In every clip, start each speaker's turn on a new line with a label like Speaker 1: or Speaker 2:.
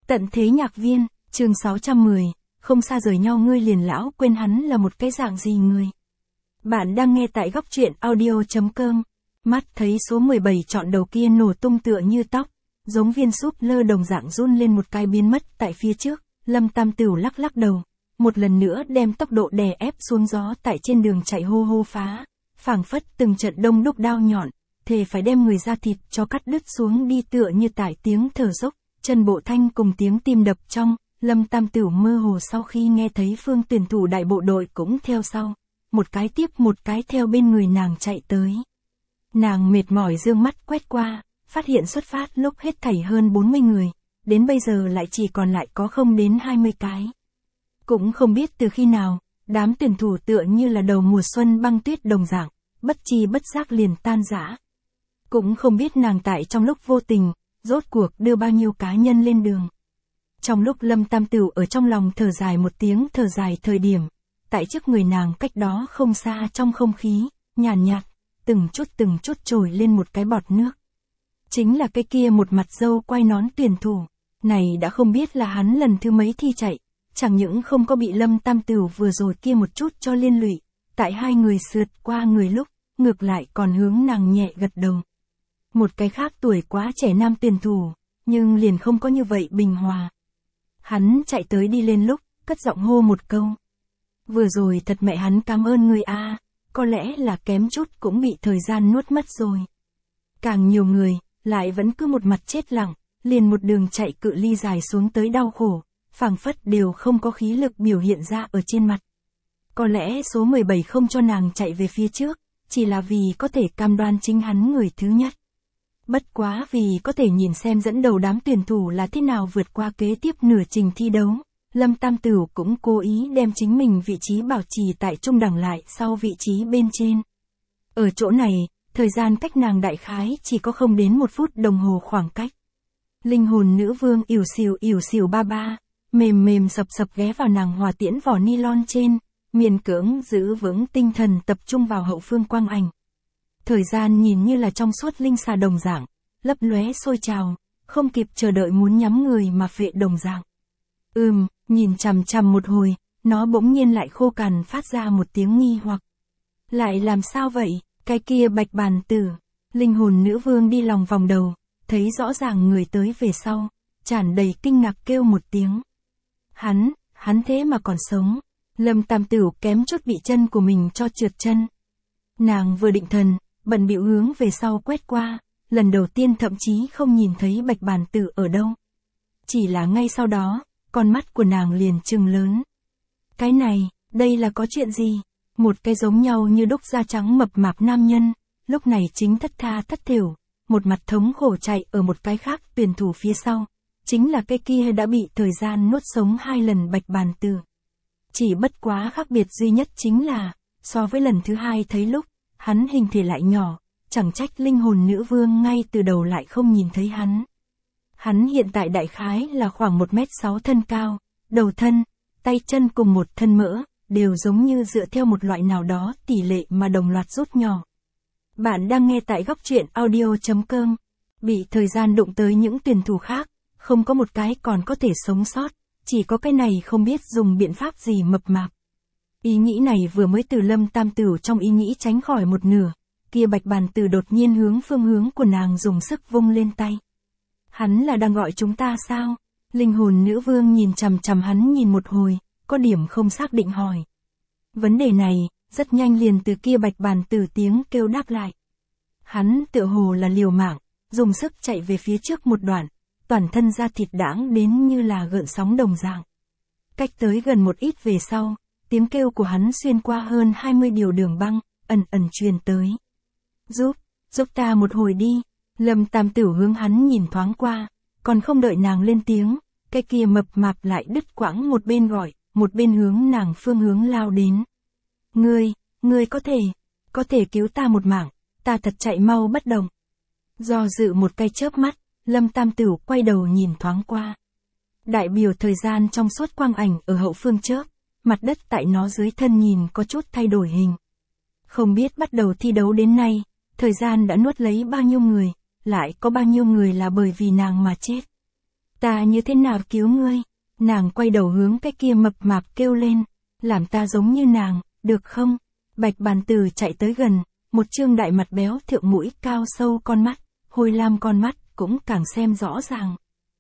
Speaker 1: Tận thế nhạc viên, chương 610, không xa rời nhau ngươi liền lão quên hắn là một cái dạng gì người. Bạn đang nghe tại góc truyện audio.com. Mắt thấy số 17 chọn đầu kia nổ tung tựa như tóc, giống viên súp lơ đồng dạng run lên một cái biến mất tại phía trước, Lâm Tam Tửu lắc lắc đầu, một lần nữa đem tốc độ đè ép xuống gió tại trên đường chạy hô hô phá, phảng phất từng trận đông đúc đao nhọn, thề phải đem người ra thịt cho cắt đứt xuống đi tựa như tải tiếng thở dốc, chân bộ thanh cùng tiếng tim đập trong, Lâm Tam Tửu mơ hồ sau khi nghe thấy phương tuyển thủ đại bộ đội cũng theo sau, một cái tiếp một cái theo bên người nàng chạy tới. Nàng mệt mỏi dương mắt quét qua, phát hiện xuất phát lúc hết thảy hơn 40 người, đến bây giờ lại chỉ còn lại có không đến 20 cái. Cũng không biết từ khi nào, đám tuyển thủ tựa như là đầu mùa xuân băng tuyết đồng dạng, bất chi bất giác liền tan rã. Cũng không biết nàng tại trong lúc vô tình, rốt cuộc đưa bao nhiêu cá nhân lên đường. Trong lúc Lâm Tam Tửu ở trong lòng thở dài một tiếng thở dài thời điểm, tại trước người nàng cách đó không xa trong không khí, nhàn nhạt, từng chút trồi lên một cái bọt nước. Chính là cái kia một mặt râu quai nón tuyển thủ, này đã không biết là hắn lần thứ mấy thi chạy, chẳng những không có bị Lâm Tam Tửu vừa rồi kia một chút cho liên lụy, tại hai người sượt qua người lúc, ngược lại còn hướng nàng nhẹ gật đầu. Một cái khác tuổi quá trẻ nam tuyển thủ, nhưng liền không có như vậy bình hòa. Hắn chạy tới đi lên lúc, cất giọng hô một câu. Vừa rồi thật mẹ hắn cảm ơn người a, có lẽ là kém chút cũng bị thời gian nuốt mất rồi. Càng nhiều người, lại vẫn cứ một mặt chết lặng, liền một đường chạy cự ly dài xuống tới đau khổ, phảng phất đều không có khí lực biểu hiện ra ở trên mặt. Có lẽ số 17 không cho nàng chạy về phía trước, chỉ là vì có thể cam đoan chính hắn người thứ nhất. Bất quá vì có thể nhìn xem dẫn đầu đám tuyển thủ là thế nào vượt qua kế tiếp nửa trình thi đấu, Lâm Tam Tửu cũng cố ý đem chính mình vị trí bảo trì tại trung đẳng lại sau vị trí bên trên. Ở chỗ này, thời gian cách nàng đại khái chỉ có không đến 1 phút đồng hồ khoảng cách. Linh hồn nữ vương ỉu xìu ba ba, mềm sập ghé vào nàng hòa tiễn vỏ nylon trên, miền cưỡng giữ vững tinh thần tập trung vào hậu phương quang ảnh. Thời gian nhìn như là trong suốt linh xà đồng dạng, lấp lóe sôi trào, không kịp chờ đợi muốn nhắm người mà phệ đồng dạng. Nhìn chằm chằm một hồi, nó bỗng nhiên lại khô cằn phát ra một tiếng nghi hoặc. Lại làm sao vậy, cái kia bạch bàn tử, linh hồn nữ vương đi lòng vòng đầu, thấy rõ ràng người tới về sau, tràn đầy kinh ngạc kêu một tiếng. Hắn thế mà còn sống. Lâm Tam Tửu kém chút bị chân của mình cho trượt chân. Nàng vừa định thần, bận bịu hướng về sau quét qua, lần đầu tiên thậm chí không nhìn thấy bạch bàn tử ở đâu. Chỉ là ngay sau đó, con mắt của nàng liền trừng lớn. Cái này, đây là có chuyện gì? Một cái giống nhau như đúc da trắng mập mạp nam nhân, lúc này chính thất tha thất thểu, một mặt thống khổ chạy ở một cái khác tuyển thủ phía sau, chính là cái kia đã bị thời gian nuốt sống 2 lần bạch bàn tử. Chỉ bất quá khác biệt duy nhất chính là, so với lần thứ 2 thấy lúc, hắn hình thể lại nhỏ, chẳng trách linh hồn nữ vương ngay từ đầu lại không nhìn thấy hắn. Hắn hiện tại đại khái là khoảng 1m6 thân cao, đầu thân, tay chân cùng một thân mỡ, đều giống như dựa theo một loại nào đó tỷ lệ mà đồng loạt rút nhỏ. Bạn đang nghe tại góc truyện audio.com. Bị thời gian đụng tới những tuyển thủ khác, không có một cái còn có thể sống sót, chỉ có cái này không biết dùng biện pháp gì mập mạp. Ý nghĩ này vừa mới từ Lâm Tam Tửu trong ý nghĩ tránh khỏi một nửa, kia bạch bàn tử đột nhiên hướng phương hướng của nàng dùng sức vung lên tay. Hắn là đang gọi chúng ta sao? Linh hồn nữ vương nhìn chằm chằm hắn nhìn một hồi, có điểm không xác định hỏi. Vấn đề này, rất nhanh liền từ kia bạch bàn tử tiếng kêu đáp lại. Hắn tựa hồ là liều mạng, dùng sức chạy về phía trước một đoạn, toàn thân da thịt đãng đến như là gợn sóng đồng dạng. Cách tới gần một ít về sau, tiếng kêu của hắn xuyên qua hơn 20 điều đường băng, ẩn truyền tới. Giúp ta một hồi đi. Lâm Tam Tửu hướng hắn nhìn thoáng qua, còn không đợi nàng lên tiếng, cái kia mập mạp lại đứt quãng một bên gọi, một bên hướng nàng phương hướng lao đến. Ngươi có thể cứu ta một mạng, ta thật chạy mau bất động. Do dự một cái chớp mắt, Lâm Tam Tửu quay đầu nhìn thoáng qua. Đại biểu thời gian trong suốt quang ảnh ở hậu phương chớp, mặt đất tại nó dưới thân nhìn có chút thay đổi hình. Không biết bắt đầu thi đấu đến nay, thời gian đã nuốt lấy bao nhiêu người, lại có bao nhiêu người là bởi vì nàng mà chết. Ta như thế nào cứu ngươi? Nàng quay đầu hướng cái kia mập mạp kêu lên. Làm ta giống như nàng, được không? Bạch Bàn Tử chạy tới gần, một trương đại mặt béo thượng mũi cao sâu con mắt, hôi lam con mắt, cũng càng xem rõ ràng.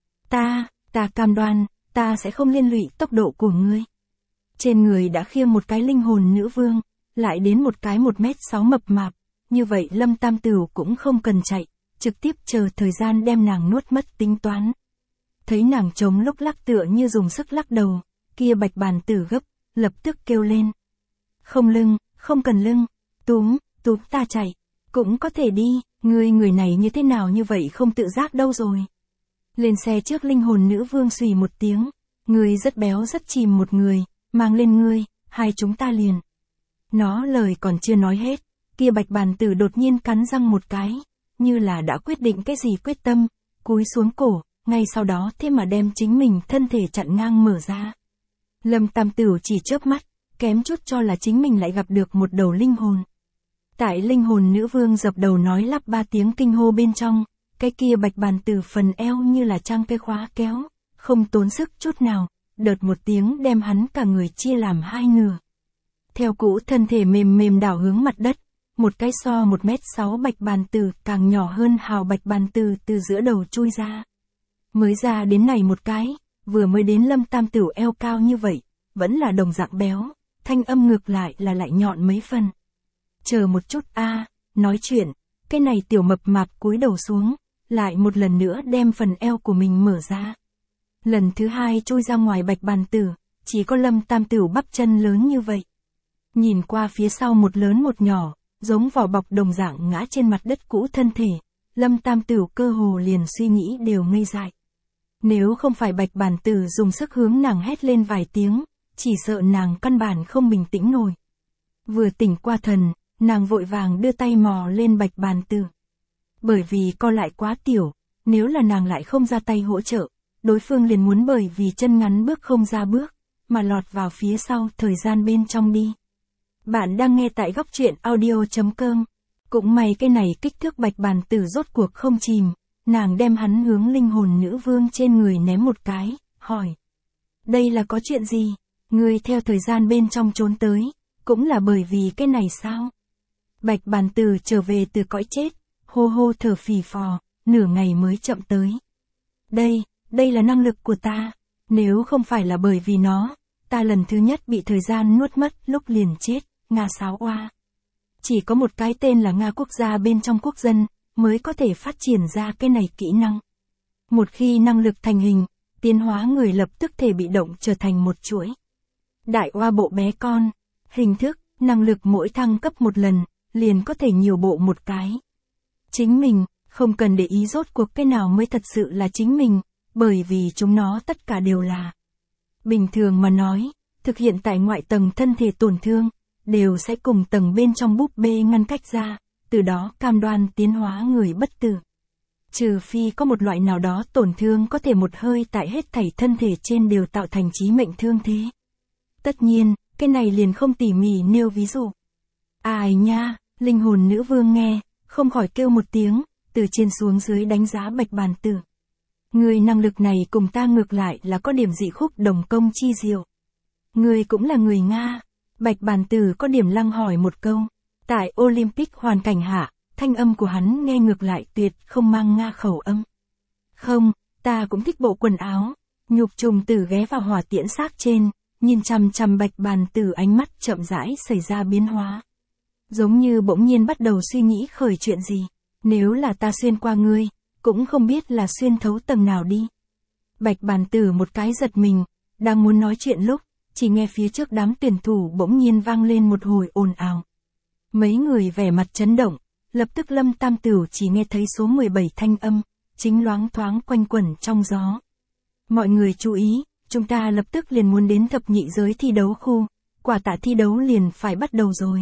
Speaker 1: Ta cam đoan, ta sẽ không liên lụy tốc độ của ngươi. Trên người đã khiêng một cái linh hồn nữ vương, lại đến một cái 1m6 mập mạp, như vậy Lâm Tam Tửu cũng không cần chạy, trực tiếp chờ thời gian đem nàng nuốt mất tính toán. Thấy nàng chống lúc lắc tựa như dùng sức lắc đầu, kia Bạch Bàn Tử gấp, lập tức kêu lên. Không lưng, không cần lưng, túm ta chạy, cũng có thể đi, người này như thế nào như vậy không tự giác đâu rồi. Lên xe trước linh hồn nữ vương xùy một tiếng, ngươi rất béo rất chìm một người, mang lên ngươi, hai chúng ta liền. Nó lời còn chưa nói hết, kia Bạch Bàn Tử đột nhiên cắn răng một cái, như là đã quyết định cái gì quyết tâm, cúi xuống cổ, ngay sau đó thế mà đem chính mình thân thể chặn ngang mở ra. Lâm Tam Tửu chỉ chớp mắt, kém chút cho là chính mình lại gặp được một đầu linh hồn. Tại linh hồn nữ vương dập đầu nói lắp ba tiếng kinh hô bên trong, cái kia Bạch Bàn Tử phần eo như là trang cái khóa kéo, không tốn sức chút nào, đợt một tiếng đem hắn cả người chia làm hai nửa. Theo cũ thân thể mềm đảo hướng mặt đất, một cái so 1m6 Bạch Bàn Tử càng nhỏ hơn hào Bạch Bàn Tử từ giữa đầu chui ra. Mới ra đến này một cái, vừa mới đến Lâm Tam Tửu eo cao như vậy, vẫn là đồng dạng béo, thanh âm ngược lại là lại nhọn mấy phần. Chờ một chút nói chuyện, cái này tiểu mập mạp cúi đầu xuống, lại một lần nữa đem phần eo của mình mở ra. Lần thứ hai chui ra ngoài Bạch Bàn Tử, chỉ có Lâm Tam Tửu bắp chân lớn như vậy. Nhìn qua phía sau một lớn một nhỏ, giống vỏ bọc đồng dạng ngã trên mặt đất cũ thân thể, Lâm Tam Tửu cơ hồ liền suy nghĩ đều ngây dại. Nếu không phải Bạch Bàn Tử dùng sức hướng nàng hét lên vài tiếng, chỉ sợ nàng căn bản không bình tĩnh nổi. Vừa tỉnh qua thần, nàng vội vàng đưa tay mò lên Bạch Bàn Tử. Bởi vì co lại quá tiểu, nếu là nàng lại không ra tay hỗ trợ, đối phương liền muốn bởi vì chân ngắn bước không ra bước, mà lọt vào phía sau thời gian bên trong đi. Bạn đang nghe tại góc truyện audio.com. Cũng may cái này kích thước Bạch Bàn Tử rốt cuộc không chìm, nàng đem hắn hướng linh hồn nữ vương trên người ném một cái, hỏi. Đây là có chuyện gì? Ngươi theo thời gian bên trong trốn tới, cũng là bởi vì cái này sao? Bạch Bàn Tử trở về từ cõi chết, hô hô thở phì phò, nửa ngày mới chậm tới. Đây là năng lực của ta, nếu không phải là bởi vì nó, ta lần thứ nhất bị thời gian nuốt mất lúc liền chết, Nga sáo oa. Chỉ có một cái tên là Nga quốc gia bên trong quốc dân, mới có thể phát triển ra cái này kỹ năng. Một khi năng lực thành hình, tiến hóa người lập tức thể bị động trở thành một chuỗi. Đại oa bộ bé con, hình thức, năng lực mỗi thăng cấp một lần, liền có thể nhiều bộ một cái. Chính mình, không cần để ý rốt cuộc cái nào mới thật sự là chính mình, bởi vì chúng nó tất cả đều là. Bình thường mà nói, thực hiện tại ngoại tầng thân thể tổn thương, đều sẽ cùng tầng bên trong búp bê ngăn cách ra, từ đó cam đoan tiến hóa người bất tử. Trừ phi có một loại nào đó tổn thương có thể một hơi tại hết thảy thân thể trên đều tạo thành chí mệnh thương thế. Tất nhiên, cái này liền không tỉ mỉ nêu ví dụ. Ai nha, linh hồn nữ vương nghe, không khỏi kêu một tiếng, từ trên xuống dưới đánh giá Bạch Bàn Tử. Người năng lực này cùng ta ngược lại là có điểm dị khúc đồng công chi diệu. Người cũng là người Nga. Bạch Bàn Tử có điểm lăng hỏi một câu. Tại Olympic hoàn cảnh hạ, thanh âm của hắn nghe ngược lại tuyệt không mang Nga khẩu âm. Không, ta cũng thích bộ quần áo. Nhục trùng tử ghé vào hỏa tiễn xác trên, nhìn chằm chằm Bạch Bàn Tử ánh mắt chậm rãi xảy ra biến hóa. Giống như bỗng nhiên bắt đầu suy nghĩ khởi chuyện gì. Nếu là ta xuyên qua ngươi, cũng không biết là xuyên thấu tầng nào đi. Bạch Bàn Tử một cái giật mình, đang muốn nói chuyện lúc, chỉ nghe phía trước đám tuyển thủ bỗng nhiên vang lên một hồi ồn ào. Mấy người vẻ mặt chấn động, lập tức Lâm Tam Tửu chỉ nghe thấy số 17 thanh âm, chính loáng thoáng quanh quẩn trong gió. Mọi người chú ý, chúng ta lập tức liền muốn đến thập nhị giới thi đấu khu, quả tạ thi đấu liền phải bắt đầu rồi.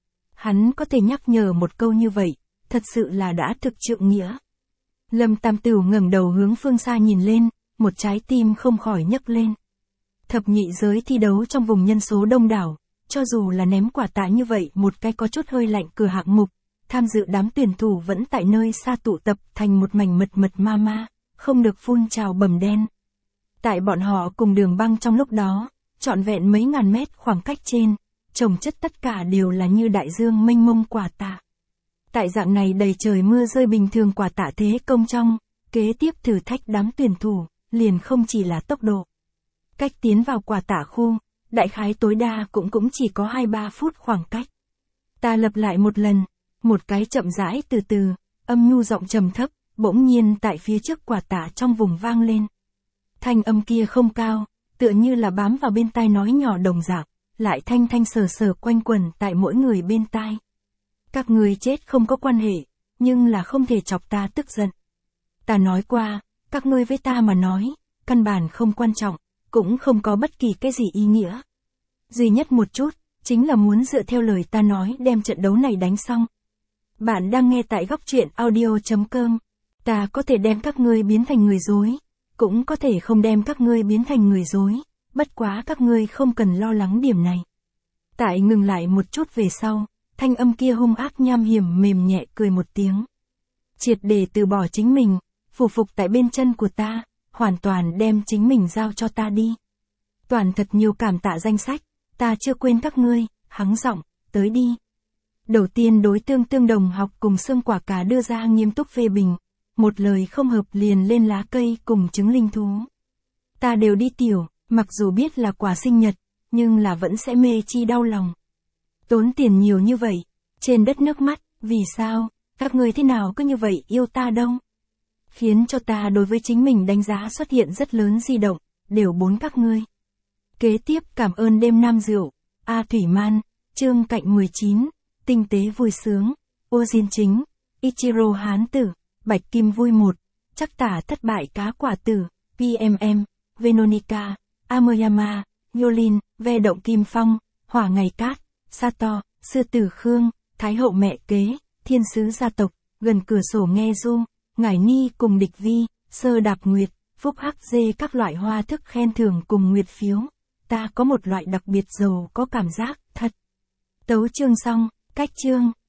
Speaker 1: Hắn có thể nhắc nhở một câu như vậy, thật sự là đã thực trượng nghĩa. Lâm Tam Tửu ngẩng đầu hướng phương xa nhìn lên, một trái tim không khỏi nhấc lên. Thập nhị giới thi đấu trong vùng nhân số đông đảo, cho dù là ném quả tạ như vậy một cái có chút hơi lạnh cửa hạng mục, tham dự đám tuyển thủ vẫn tại nơi xa tụ tập thành một mảnh mật ma, không được phun trào bầm đen. Tại bọn họ cùng đường băng trong lúc đó, trọn vẹn mấy ngàn mét khoảng cách trên, chồng chất tất cả đều là như đại dương mênh mông quả tạ. Tại dạng này đầy trời mưa rơi bình thường quả tạ thế công trong, kế tiếp thử thách đám tuyển thủ, liền không chỉ là tốc độ. Cách tiến vào quả tạ khu, đại khái tối đa cũng chỉ có 2-3 phút khoảng cách. Ta lặp lại một lần, một cái chậm rãi từ từ, âm nhu giọng trầm thấp, bỗng nhiên tại phía trước quả tạ trong vùng vang lên. Thanh âm kia không cao, tựa như là bám vào bên tai nói nhỏ đồng dạng, lại thanh thanh sờ sờ quanh quẩn tại mỗi người bên tai. Các người chết không có quan hệ, nhưng là không thể chọc ta tức giận. Ta nói qua, các ngươi với ta mà nói, căn bản không quan trọng, cũng không có bất kỳ cái gì ý nghĩa. Duy nhất một chút, chính là muốn dựa theo lời ta nói đem trận đấu này đánh xong. Bạn đang nghe tại góc truyện audio.com. Ta có thể đem các ngươi biến thành người dối, cũng có thể không đem các ngươi biến thành người dối, bất quá các ngươi không cần lo lắng điểm này. Tại ngừng lại một chút về sau, thanh âm kia hung ác nham hiểm mềm nhẹ cười một tiếng. Triệt để từ bỏ chính mình, phủ phục tại bên chân của ta, hoàn toàn đem chính mình giao cho ta đi. Toàn thật nhiều cảm tạ danh sách, ta chưa quên các ngươi, hắng giọng, tới đi. Đầu tiên đối tương đồng học cùng xương quả cà đưa ra nghiêm túc phê bình, một lời không hợp liền lên lá cây cùng trứng linh thú. Ta đều đi tiểu, mặc dù biết là quà sinh nhật, nhưng là vẫn sẽ mê chi đau lòng. Tốn tiền nhiều như vậy, trên đất nước mắt, vì sao, các ngươi thế nào cứ như vậy yêu ta đâu? Khiến cho ta đối với chính mình đánh giá xuất hiện rất lớn di động, đều bốn các ngươi. Kế tiếp cảm ơn đêm nam rượu, A Thủy Man, chương cạnh 19, tinh tế vui sướng, ô diên chính, Ichiro Hán Tử, Bạch Kim vui một, chắc tả thất bại cá quả tử, PMM, Venonica, Amoyama, Yolin, Ve động Kim Phong, Hỏa ngày cát, Sato, Sư tử Khương, Thái hậu mẹ kế, Thiên sứ gia tộc, gần cửa sổ nghe du, Ngải Ni cùng địch vi, Sơ đạp nguyệt, Phúc hắc dê các loại hoa thức khen thưởng cùng nguyệt phiếu. Ta có một loại đặc biệt giàu có cảm giác, thật. Tấu chương xong, cách chương.